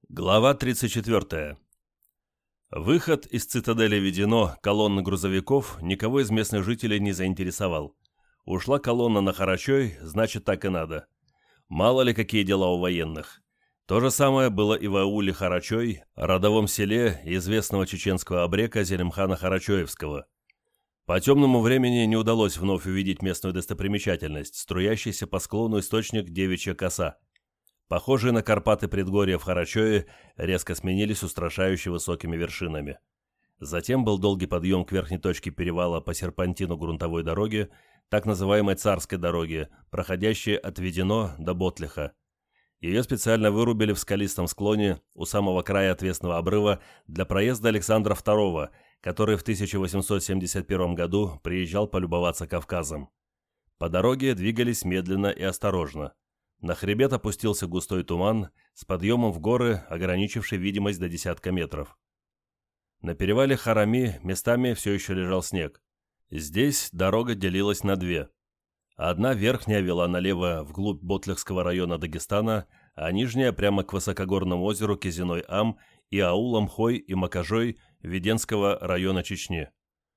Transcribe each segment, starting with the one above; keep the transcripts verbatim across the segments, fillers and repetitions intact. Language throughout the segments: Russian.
Глава тридцать четвёртая. Выход из цитадели Ведено колонны грузовиков никого из местных жителей не заинтересовал. Ушла колонна на Харачой, значит, так и надо. Мало ли какие дела у военных. То же самое было и в ауле Харачой, родовом селе известного чеченского абрека Зелимхана Харачоевского. По темному времени не удалось вновь увидеть местную достопримечательность, струящийся по склону источник Девичья коса. Похожие на Карпаты предгорья в Харачое резко сменились устрашающе высокими вершинами. Затем был долгий подъем к верхней точке перевала по серпантину грунтовой дороги, так называемой Царской дороги, проходящей от Ведено до Ботлиха. Ее специально вырубили в скалистом склоне у самого края отвесного обрыва для проезда Александра второго, который в тысяча восемьсот семьдесят первом году приезжал полюбоваться Кавказом. По дороге двигались медленно и осторожно. На хребет опустился густой туман с подъемом в горы, ограничивший видимость до десятка метров. На перевале Харами местами все еще лежал снег. Здесь дорога делилась на две. Одна верхняя вела налево вглубь Ботлихского района Дагестана, а нижняя прямо к высокогорному озеру Кизиной-Ам и аулам Хой и Макажой Веденского района Чечни.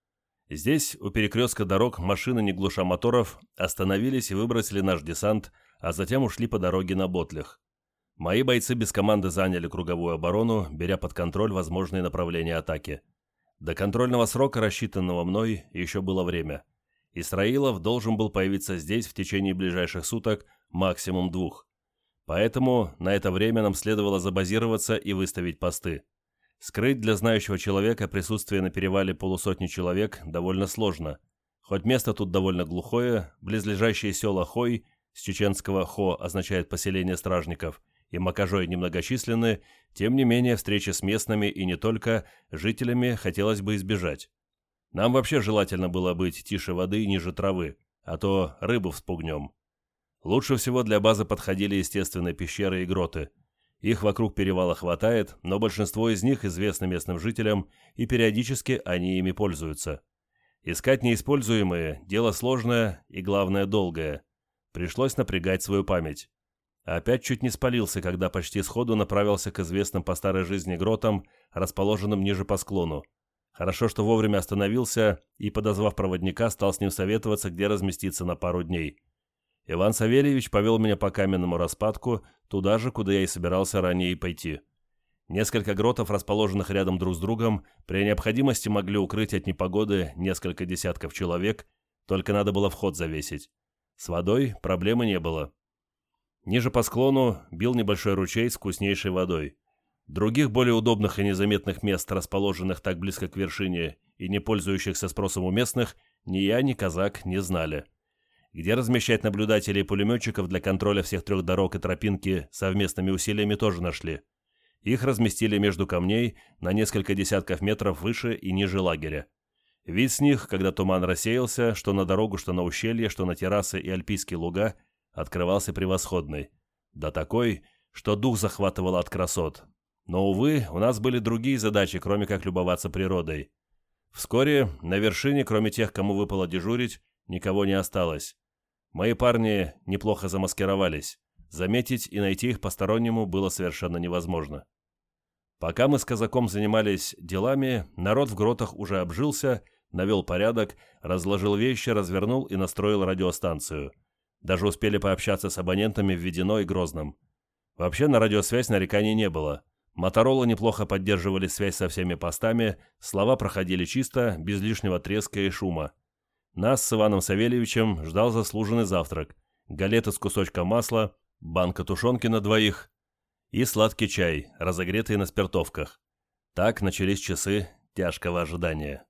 Здесь, у перекрестка дорог, машины, не глуша моторов, остановились и выбросили наш десант, а затем ушли по дороге на Ботлих. Мои бойцы без команды заняли круговую оборону, беря под контроль возможные направления атаки. До контрольного срока, рассчитанного мной, еще было время. Исраилов должен был появиться здесь в течение ближайших суток, максимум двух. Поэтому на это время нам следовало забазироваться и выставить посты. Скрыть для знающего человека присутствие на перевале полусотни человек довольно сложно. Хоть место тут довольно глухое, близлежащие села Хой, с чеченского «хо» означает поселение стражников, и Макажой немногочисленны, тем не менее встречи с местными и не только жителями хотелось бы избежать. Нам вообще желательно было быть тише воды и ниже травы, а то рыбу вспугнем. Лучше всего для базы подходили естественные пещеры и гроты. Их вокруг перевала хватает, но большинство из них известны местным жителям, и периодически они ими пользуются. Искать неиспользуемые – дело сложное и, главное, долгое. Пришлось напрягать свою память. Опять чуть не спалился, когда почти сходу направился к известным по старой жизни гротам, расположенным ниже по склону. Хорошо, что вовремя остановился и, подозвав проводника, стал с ним советоваться, где разместиться на пару дней. Иван Савельевич повел меня по каменному распадку, туда же, куда я и собирался ранее пойти. Несколько гротов, расположенных рядом друг с другом, при необходимости могли укрыть от непогоды несколько десятков человек, только надо было вход завесить. С водой проблемы не было. Ниже по склону бил небольшой ручей с вкуснейшей водой. Других более удобных и незаметных мест, расположенных так близко к вершине и не пользующихся спросом у местных, ни я, ни казак не знали. Где размещать наблюдателей и пулеметчиков для контроля всех трех дорог и тропинки совместными усилиями тоже нашли. Их разместили между камней на несколько десятков метров выше и ниже лагеря. Вид с них, когда туман рассеялся, что на дорогу, что на ущелье, что на террасы и альпийские луга, открывался превосходный. Да такой, что дух захватывало от красот. Но, увы, у нас были другие задачи, кроме как любоваться природой. Вскоре на вершине, кроме тех, кому выпало дежурить, никого не осталось. Мои парни неплохо замаскировались. Заметить и найти их постороннему было совершенно невозможно. Пока мы с казаком занимались делами, народ в гротах уже обжился, навел порядок, разложил вещи, развернул и настроил радиостанцию. Даже успели пообщаться с абонентами в Ведено и Грозном. Вообще на радиосвязь нареканий не было. Моторолы неплохо поддерживали связь со всеми постами, слова проходили чисто, без лишнего треска и шума. Нас с Иваном Савельевичем ждал заслуженный завтрак, галеты с кусочком масла, банка тушенки на двоих и сладкий чай, разогретый на спиртовках. Так начались часы тяжкого ожидания.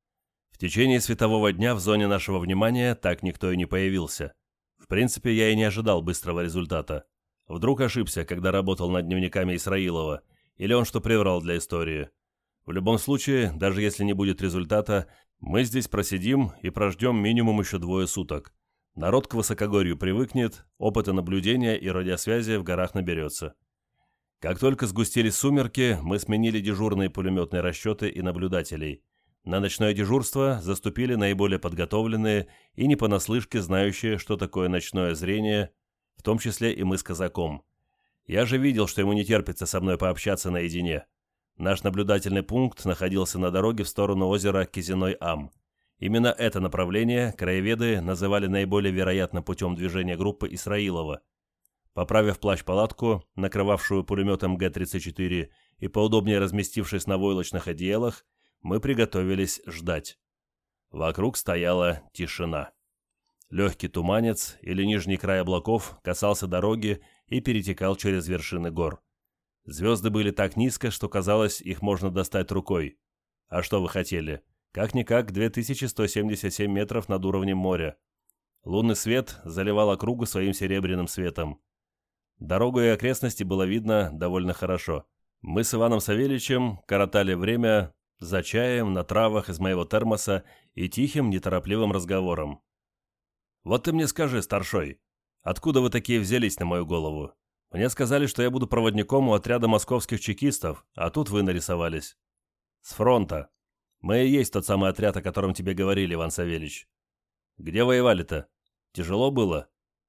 В течение светового дня в зоне нашего внимания так никто и не появился. В принципе, я и не ожидал быстрого результата. Вдруг ошибся, когда работал над дневниками Исраилова, или он что приврал для истории. В любом случае, даже если не будет результата, мы здесь просидим и прождем минимум еще двое суток. Народ к высокогорью привыкнет, опыта наблюдения и радиосвязи в горах наберется. Как только сгустились сумерки, мы сменили дежурные пулеметные расчеты и наблюдателей. На ночное дежурство заступили наиболее подготовленные и не понаслышке знающие, что такое ночное зрение, в том числе и мы с казаком. Я же видел, что ему не терпится со мной пообщаться наедине. Наш наблюдательный пункт находился на дороге в сторону озера Кизиной-Ам. Именно это направление краеведы называли наиболее вероятным путем движения группы Исраилова. Поправив плащ-палатку, накрывавшую пулеметом Г тридцать четыре, и поудобнее разместившись на войлочных одеялах, мы приготовились ждать. Вокруг стояла тишина. Легкий туманец или нижний край облаков касался дороги и перетекал через вершины гор. Звезды были так низко, что казалось, их можно достать рукой. А что вы хотели? Как-никак две тысячи сто семьдесят семь метров над уровнем моря. Лунный свет заливал округу своим серебряным светом. Дорогу и окрестности было видно довольно хорошо. Мы с Иваном Савельичем коротали время за чаем на травах из моего термоса и тихим, неторопливым разговором. «Вот ты мне скажи, старшой, откуда вы такие взялись на мою голову? Мне сказали, что я буду проводником у отряда московских чекистов, а тут вы нарисовались». «С фронта. Мы и есть тот самый отряд, о котором тебе говорили, Иван Савельич». «Где воевали-то? Тяжело было?»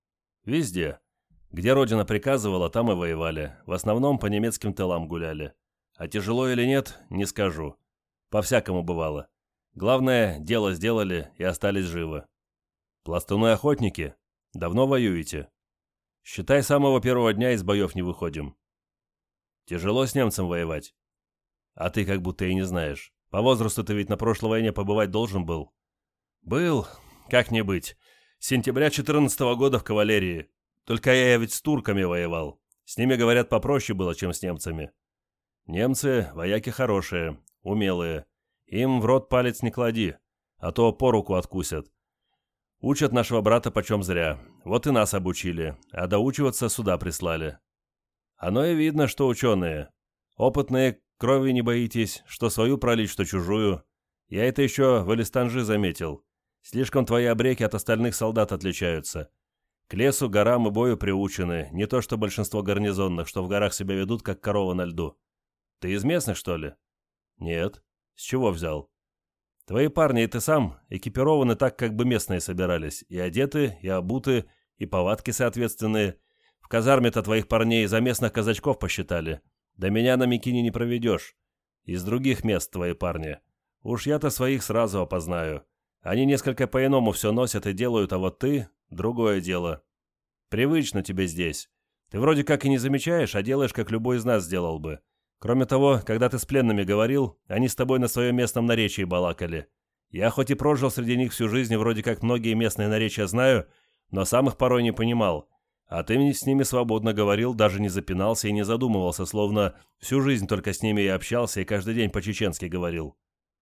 «Везде. Где родина приказывала, там и воевали. В основном по немецким тылам гуляли. А тяжело или нет, не скажу. По-всякому бывало. Главное, дело сделали и остались живы». «Пластуны-охотники? Давно воюете?» «Считай, с самого первого дня из боев не выходим». «Тяжело с немцем воевать?» «А ты как будто и не знаешь. По возрасту ты ведь на прошлой войне побывать должен был». «Был. Как не быть. С сентября четырнадцатого года в кавалерии. Только я ведь с турками воевал. С ними, говорят, попроще было, чем с немцами». «Немцы – вояки хорошие, умелые. Им в рот палец не клади, а то по руку откусят. Учат нашего брата почем зря. Вот и нас обучили, а доучиваться сюда прислали. Оно и видно, что ученые. Опытные, крови не боитесь, что свою пролить, что чужую. Я это еще в Элистанжи заметил. Слишком твои обреки от остальных солдат отличаются. К лесу, горам и бою приучены, не то что большинство гарнизонных, что в горах себя ведут, как корова на льду. Ты из местных, что ли? Нет. С чего взял? Твои парни и ты сам экипированы так, как бы местные собирались. И одеты, и обуты, и повадки соответственные. В казарме-то твоих парней за местных казачков посчитали. Да меня на Микине не проведешь. Из других мест твои парни. Уж я-то своих сразу опознаю. Они несколько по-иному все носят и делают, а вот ты — другое дело. Привычно тебе здесь. Ты вроде как и не замечаешь, а делаешь, как любой из нас сделал бы. Кроме того, когда ты с пленными говорил, они с тобой на своем местном наречии балакали. Я хоть и прожил среди них всю жизнь, вроде как многие местные наречия знаю, но сам их порой не понимал. А ты с ними свободно говорил, даже не запинался и не задумывался, словно всю жизнь только с ними и общался, и каждый день по-чеченски говорил.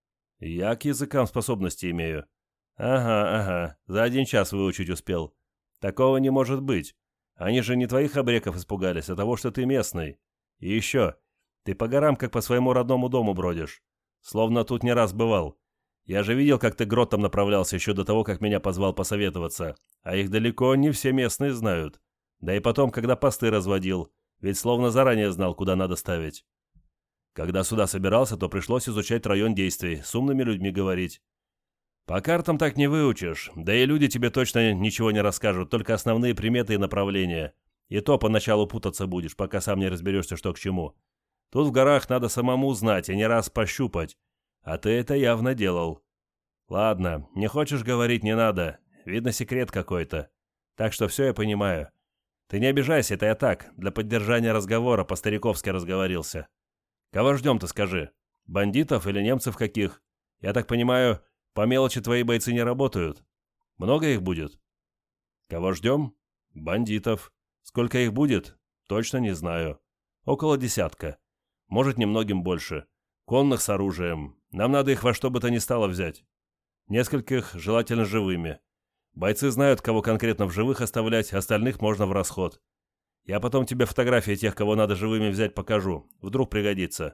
Я к языкам способности имею. Ага, ага, за один час выучить успел. Такого не может быть. Они же не твоих обреков испугались, а того, что ты местный. И еще... Ты по горам, как по своему родному дому бродишь. Словно тут не раз бывал. Я же видел, как ты гротом направлялся еще до того, как меня позвал посоветоваться. А их далеко не все местные знают. Да и потом, когда посты разводил. Ведь словно заранее знал, куда надо ставить. Когда сюда собирался, то пришлось изучать район действий, с умными людьми говорить. По картам так не выучишь. Да и люди тебе точно ничего не расскажут, только основные приметы и направления. И то поначалу путаться будешь, пока сам не разберешься, что к чему. Тут в горах надо самому знать, а не раз пощупать. А ты это явно делал. Ладно, не хочешь говорить, не надо. Видно, секрет какой-то. Так что все я понимаю. Ты не обижайся, это я так, для поддержания разговора по-стариковски разговорился. Кого ждем-то, скажи? Бандитов или немцев каких? Я так понимаю, по мелочи твои бойцы не работают. Много их будет? Кого ждем? Бандитов. Сколько их будет? Точно не знаю. Около десятка. Может, немногим больше. Конных с оружием. Нам надо их во что бы то ни стало взять. Нескольких, желательно живыми. Бойцы знают, кого конкретно в живых оставлять, остальных можно в расход. Я потом тебе фотографии тех, кого надо живыми взять, покажу. Вдруг пригодится.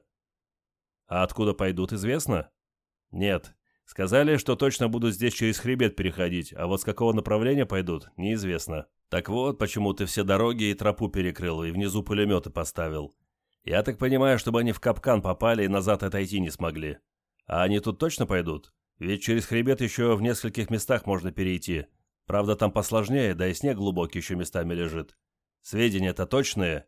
А откуда пойдут, известно? Нет. Сказали, что точно будут здесь через хребет переходить, а вот с какого направления пойдут, неизвестно. Так вот, почему ты все дороги и тропу перекрыл, и внизу пулеметы поставил. Я так понимаю, чтобы они в капкан попали и назад отойти не смогли. А они тут точно пойдут? Ведь через хребет еще в нескольких местах можно перейти. Правда, там посложнее, да и снег глубокий еще местами лежит. Сведения-то точные?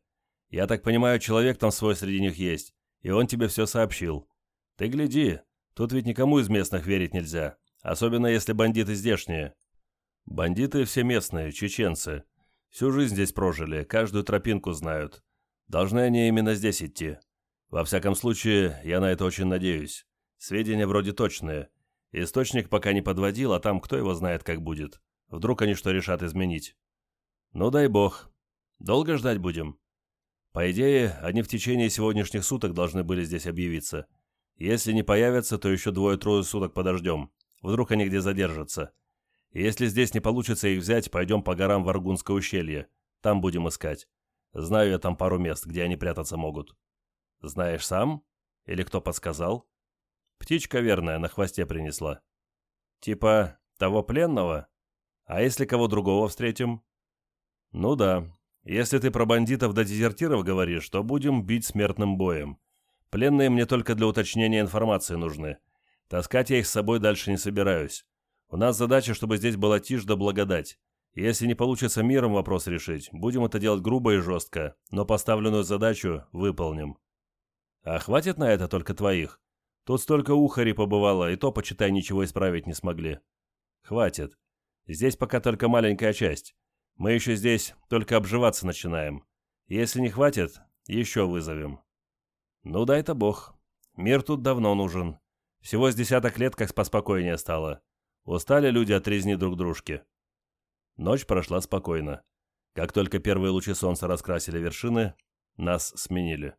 Я так понимаю, человек там свой среди них есть, и он тебе все сообщил. Ты гляди, тут ведь никому из местных верить нельзя, особенно если бандиты здешние. Бандиты все местные, чеченцы. Всю жизнь здесь прожили, каждую тропинку знают. Должны они именно здесь идти. Во всяком случае, я на это очень надеюсь. Сведения вроде точные. Источник пока не подводил, а там кто его знает, как будет. Вдруг они что решат изменить. Ну дай бог. Долго ждать будем? По идее, они в течение сегодняшних суток должны были здесь объявиться. Если не появятся, то еще двое-трое суток подождем. Вдруг они где задержатся. И если здесь не получится их взять, пойдем по горам в Аргунское ущелье. Там будем искать. Знаю я там пару мест, где они прятаться могут. Знаешь сам? Или кто подсказал? Птичка верная на хвосте принесла. Типа того пленного? А если кого другого встретим? Ну да. Если ты про бандитов да дезертиров говоришь, то будем бить смертным боем. Пленные мне только для уточнения информации нужны. Таскать я их с собой дальше не собираюсь. У нас задача, чтобы здесь была тишь да благодать. Если не получится миром вопрос решить, будем это делать грубо и жестко, но поставленную задачу выполним. А хватит на это только твоих? Тут столько ухарей побывало, и то, почитай, ничего исправить не смогли. Хватит. Здесь пока только маленькая часть. Мы еще здесь только обживаться начинаем. Если не хватит, еще вызовем. Ну дай-то бог. Мир тут давно нужен. Всего с десяток лет как поспокойнее стало. Устали люди от резни друг дружки. Ночь прошла спокойно. Как только первые лучи солнца раскрасили вершины, нас сменили.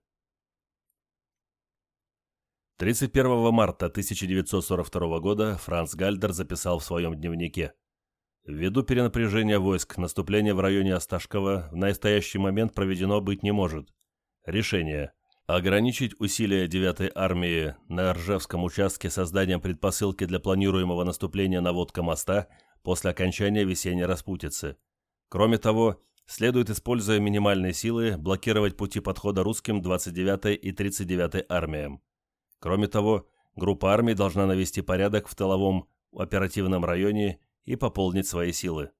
тридцать первого марта тысяча девятьсот сорок второго года Франц Гальдер записал в своем дневнике: «Ввиду перенапряжения войск, наступление в районе Осташкова в настоящий момент проведено быть не может. Решение. Ограничить усилия девятой армии на Ржевском участке созданием предпосылки для планируемого наступления на Водка моста после окончания весенней распутицы. Кроме того, следует, используя минимальные силы, блокировать пути подхода русским двадцать девятой и тридцать девятой армиям. Кроме того, группа армий должна навести порядок в тыловом оперативном районе и пополнить свои силы».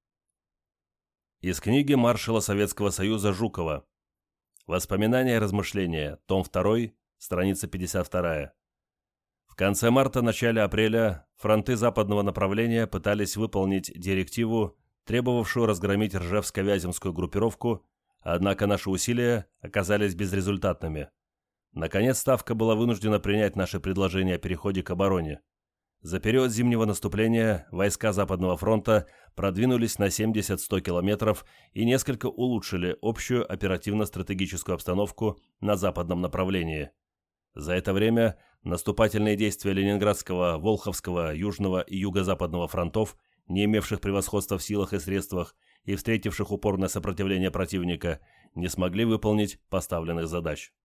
Из книги маршала Советского Союза Жукова. Воспоминания и размышления. Том второй, страница пятьдесят вторая. В конце марта-начале апреля фронты западного направления пытались выполнить директиву, требовавшую разгромить Ржевско-Вяземскую группировку, однако наши усилия оказались безрезультатными. Наконец, Ставка была вынуждена принять наше предложение о переходе к обороне. За период зимнего наступления войска Западного фронта продвинулись на семьдесят-сто километров и несколько улучшили общую оперативно-стратегическую обстановку на западном направлении. За это время наступательные действия Ленинградского, Волховского, Южного и Юго-Западного фронтов, не имевших превосходства в силах и средствах и встретивших упорное сопротивление противника, не смогли выполнить поставленных задач.